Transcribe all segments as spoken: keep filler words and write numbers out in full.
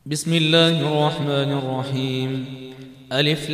بسم الله الرحمن الرحيم. ألف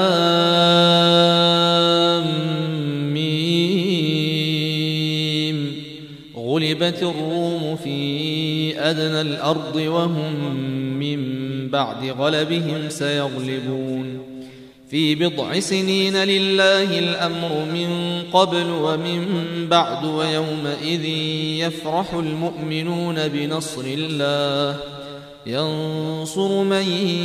لام ميم. غلبت الروم في أدنى الأرض وهم من بعد غلبهم سيغلبون في بضع سنين لله الأمر من قبل ومن بعد ويومئذ يفرح المؤمنون بنصر الله ينصر من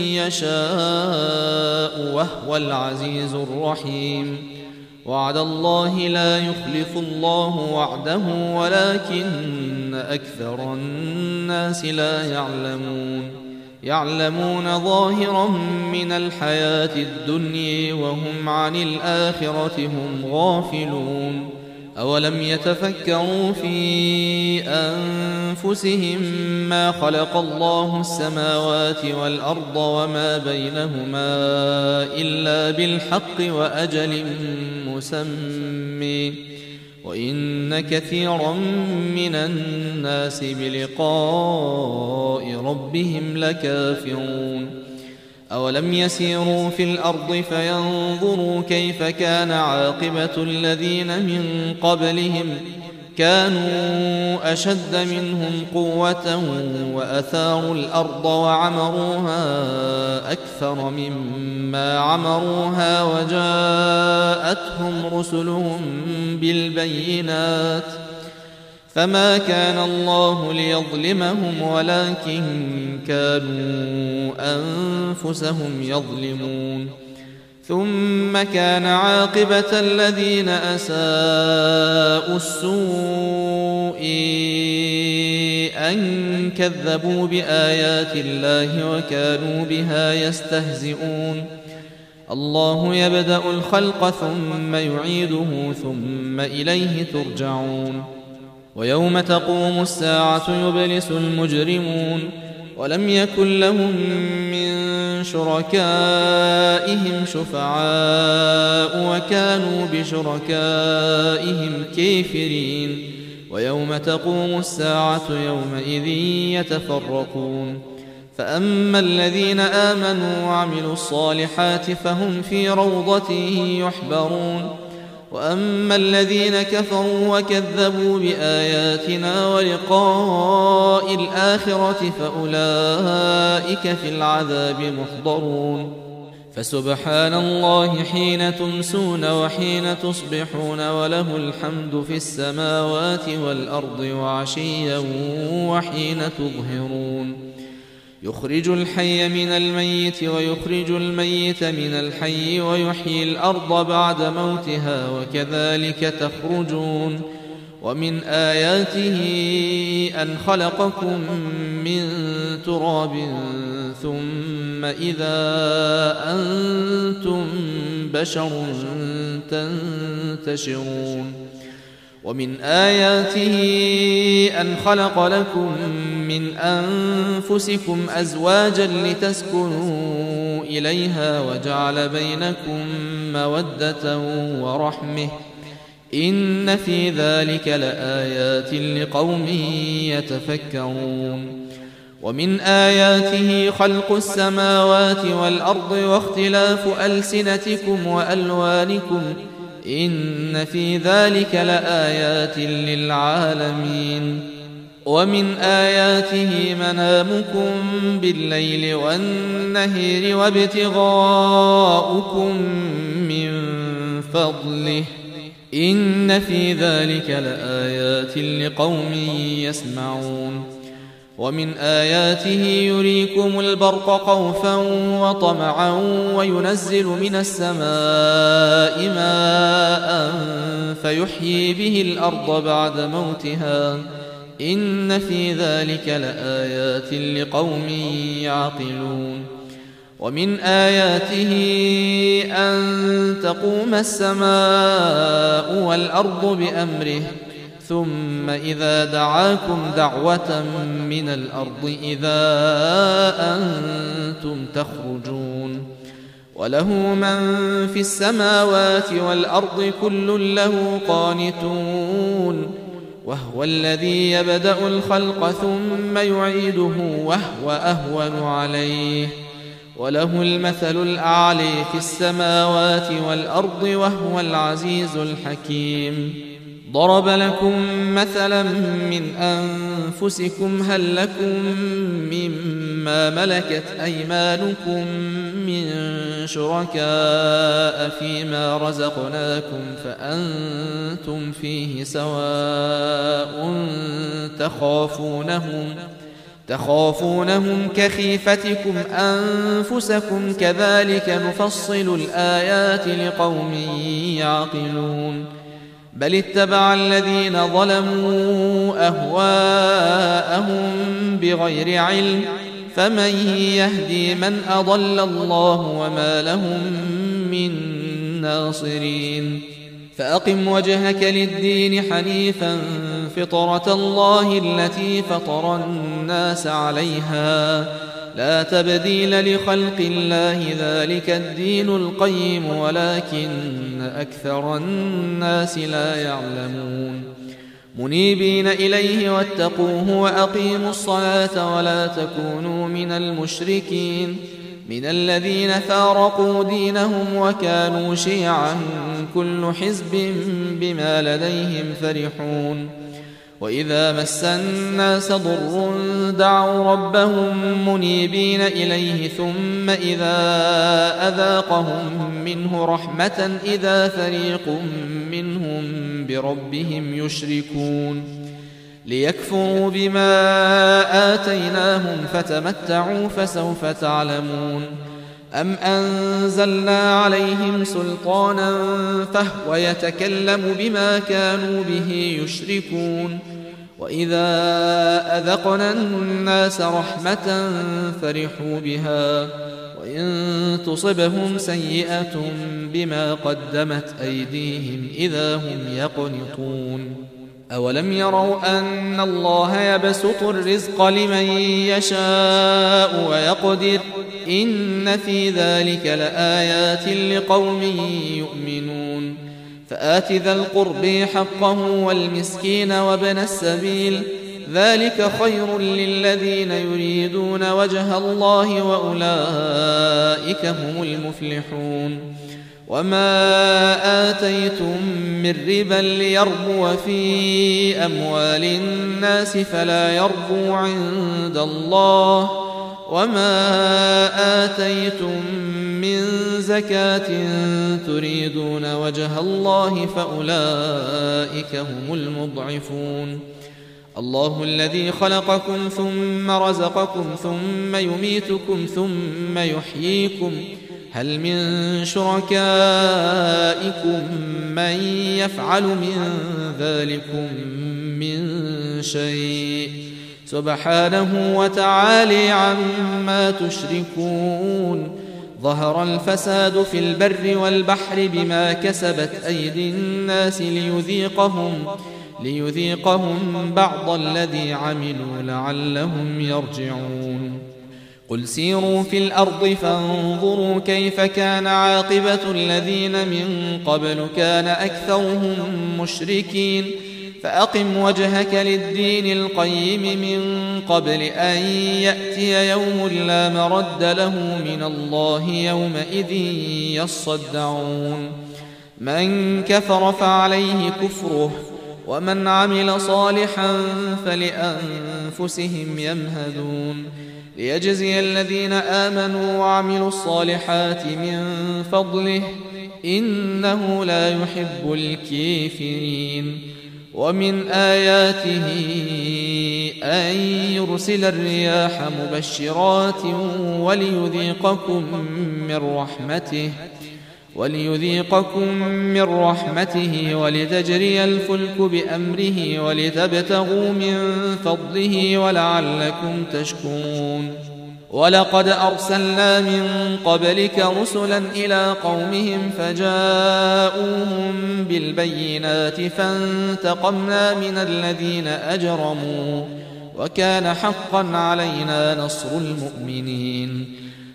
يشاء وهو العزيز الرحيم. وعد الله لا يخلف الله وعده ولكن أكثر الناس لا يعلمون يعلمون ظاهرا من الحياة الدنيا وهم عن الآخرة هم غافلون. أولم يتفكروا في أنفسهم ما خلق الله السماوات والأرض وما بينهما إلا بالحق وأجل مسمى وإن كثيرا من الناس بلقاء ربهم لكافرون. أولم يسيروا في الأرض فينظروا كيف كان عاقبة الذين من قبلهم كانوا أشد منهم قوة وأثاروا الأرض وعمروها أكثر مما عمروها وجاءتهم رسلهم بالبينات فما كان الله ليظلمهم ولكن كانوا أنفسهم يظلمون. ثم كان عاقبة الذين أساءوا السوء أن كذبوا بآيات الله وكانوا بها يستهزئون. الله يبدأ الخلق ثم يعيده ثم إليه ترجعون. ويوم تقوم الساعة يبلس المجرمون ولم يكن لهم من شركائهم شفعاء وكانوا بشركائهم كافرين. ويوم تقوم الساعة يومئذ يتفرقون فأما الذين آمنوا وعملوا الصالحات فهم في روضة يحبرون وأما الذين كفروا وكذبوا بآياتنا ولقاء الآخرة فأولئك في العذاب محضرون. فسبحان الله حين تمسون وحين تصبحون وله الحمد في السماوات والأرض وعشيا وحين تظهرون. يخرج الحي من الميت ويخرج الميت من الحي ويحيي الأرض بعد موتها وكذلك تخرجون. ومن آياته أن خلقكم من تراب ثم إذا أنتم بشر تنتشرون. ومن آياته أن خلق لكم من أنفسكم أزواجا لتسكنوا إليها وجعل بينكم مودة ورحمة إن في ذلك لآيات لقوم يتفكرون. ومن آياته خلق السماوات والأرض واختلاف ألسنتكم وألوانكم إن في ذلك لآيات للعالمين. ومن آياته منامكم بالليل والنهر وابتغاؤكم من فضله إن في ذلك لآيات لقوم يسمعون. ومن آياته يريكم البرق خوفا وطمعا وينزل من السماء ماء فيحيي به الأرض بعد موتها إن في ذلك لآيات لقوم يعقلون. ومن آياته أن تقوم السماء والأرض بأمره ثم إذا دعاكم دعوة من الأرض إذا أنتم تخرجون. وله من في السماوات والأرض كل له قانتون وهو الذي يبدأ الخلق ثم يعيده وهو أهون عليه وله المثل الأعلى في السماوات والأرض وهو العزيز الحكيم. ضرب لكم مثلا من أنفسكم هل لكم مما ملكت أيمانكم من شركاء فيما رزقناكم فأنتم فيه سواء تخافونهم تخافونهم كخيفتكم أنفسكم كذلك نفصل الآيات لقوم يعقلون. بل اتبع الذين ظلموا أهواءهم بغير علم فمن يهدي من أضل الله وما لهم من ناصرين. فأقم وجهك للدين حنيفا فطرة الله التي فطر الناس عليها لا تبديل لخلق الله ذلك الدين القيم ولكن أكثر الناس لا يعلمون. منيبين إليه واتقوه وأقيموا الصلاة ولا تكونوا من المشركين من الذين فارقوا دينهم وكانوا شيعا كل حزب بما لديهم فرحون. وإذا مس الناس ضر دعوا ربهم منيبين إليه ثم إذا أذاقهم منه رحمة إذا فريق منهم بربهم يشركون. ليكفروا بما آتيناهم فتمتعوا فسوف تعلمون. أم أنزلنا عليهم سلطانا فهو يتكلم بما كانوا به يشركون. وإذا أذقنا الناس رحمة فرحوا بها وإن تصبهم سيئة بما قدمت أيديهم إذا هم يقنطون. أولم يروا أن الله يبسط الرزق لمن يشاء ويقدر إن في ذلك لآيات لقوم يؤمنون. فآت ذا القرب حقه والمسكين وابن السبيل ذلك خير للذين يريدون وجه الله وأولئك هم المفلحون. وما آتيتم من ربا ليربو في أموال الناس فلا يربو عند الله وما آتيتم من زكاة تريدون وجه الله فأولئك هم المضعفون. الله الذي خلقكم ثم رزقكم ثم يميتكم ثم يحييكم هل من شركائكم من يفعل من ذلكم من شيء سبحانه وتعالى عما تشركون. ظهر الفساد في البر والبحر بما كسبت أيدي الناس ليذيقهم ليذيقهم بعض الذي عملوا لعلهم يرجعون. قل سيروا في الأرض فانظروا كيف كان عاقبة الذين من قبل كان أكثرهم مشركين. فأقم وجهك للدين القيم من قبل أن يأتي يوم لا مرد له من الله يومئذ يصدعون. من كفر فعليه كفره ومن عمل صالحا فلأنفسهم يمهدون. ليجزي الذين آمنوا وعملوا الصالحات من فضله إنه لا يحب الكافرين. ومن آياته أن يرسل الرياح مبشرات وليذيقكم من رحمته وليذيقكم من رحمته ولتجري الفلك بأمره ولتبتغوا من فضله ولعلكم تشكرون. ولقد أرسلنا من قبلك رسلا إلى قومهم فجاءوهم بالبينات فانتقمنا من الذين أجرموا وكان حقا علينا نصر المؤمنين.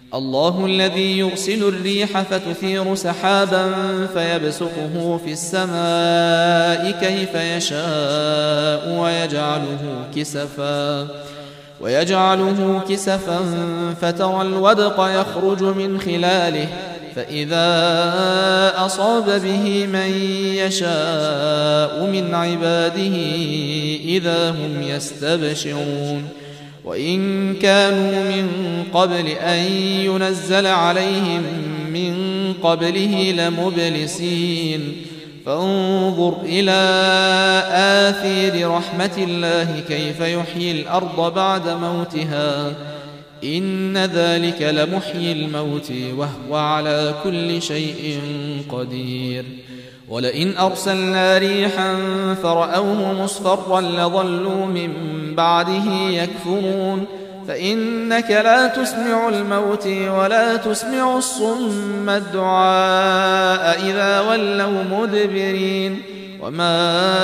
الله الذي يرسل الريح فتثير سحابا فيبسطه في السماء كيف يشاء ويجعله كسفا ويجعله كسفا فترى الودق يخرج من خلاله فإذا أصاب به من يشاء من عباده إذا هم يستبشرون وإن كانوا من قبل أن ينزل عليهم من قبله لمبلسين فانظر إلى آثير رحمة الله كيف يحيي الأرض بعد موتها إن ذلك لمحيي الموت وهو على كل شيء قدير ولئن أرسلنا ريحا فرأوه مصفرا لظلوا من بعده يكفرون فإنك لا تسمع الموت ولا تسمع الصم الدعاء إذا ولوا مدبرين وما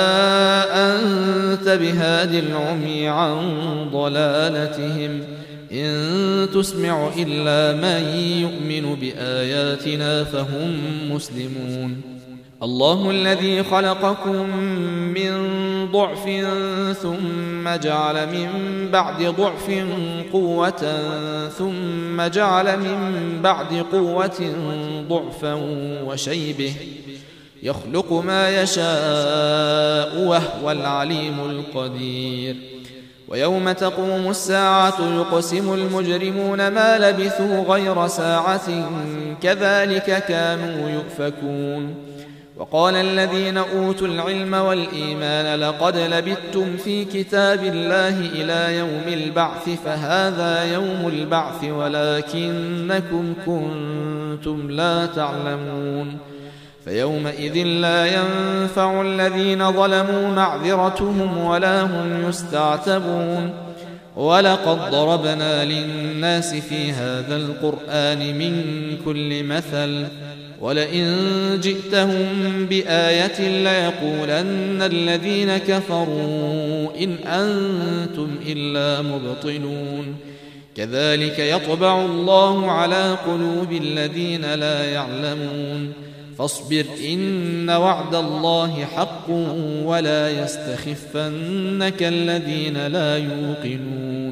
أنت بهاد العمي عن ضلالتهم إن تسمع إلا من يؤمن بآياتنا فهم مسلمون الله الذي خلقكم من ضعف ثم جعل من بعد ضعف قوة ثم جعل من بعد قوة ضعفا وشيبه يخلق ما يشاء وهو العليم القدير ويوم تقوم الساعة يقسم المجرمون ما لبثوا غير ساعة كذلك كانوا يؤفكون وقال الذين أوتوا العلم والإيمان لقد لبثتم في كتاب الله إلى يوم البعث فهذا يوم البعث ولكنكم كنتم لا تعلمون فيومئذ لا ينفع الذين ظلموا معذرتهم ولا هم يستعتبون ولقد ضربنا للناس في هذا القرآن من كل مثل ولئن جئتهم بآية ليقولن الذين كفروا إن أنتم إلا مبطلون كذلك يطبع الله على قلوب الذين لا يعلمون فاصبر إن وعد الله حق ولا يستخفنك الذين لا يوقنون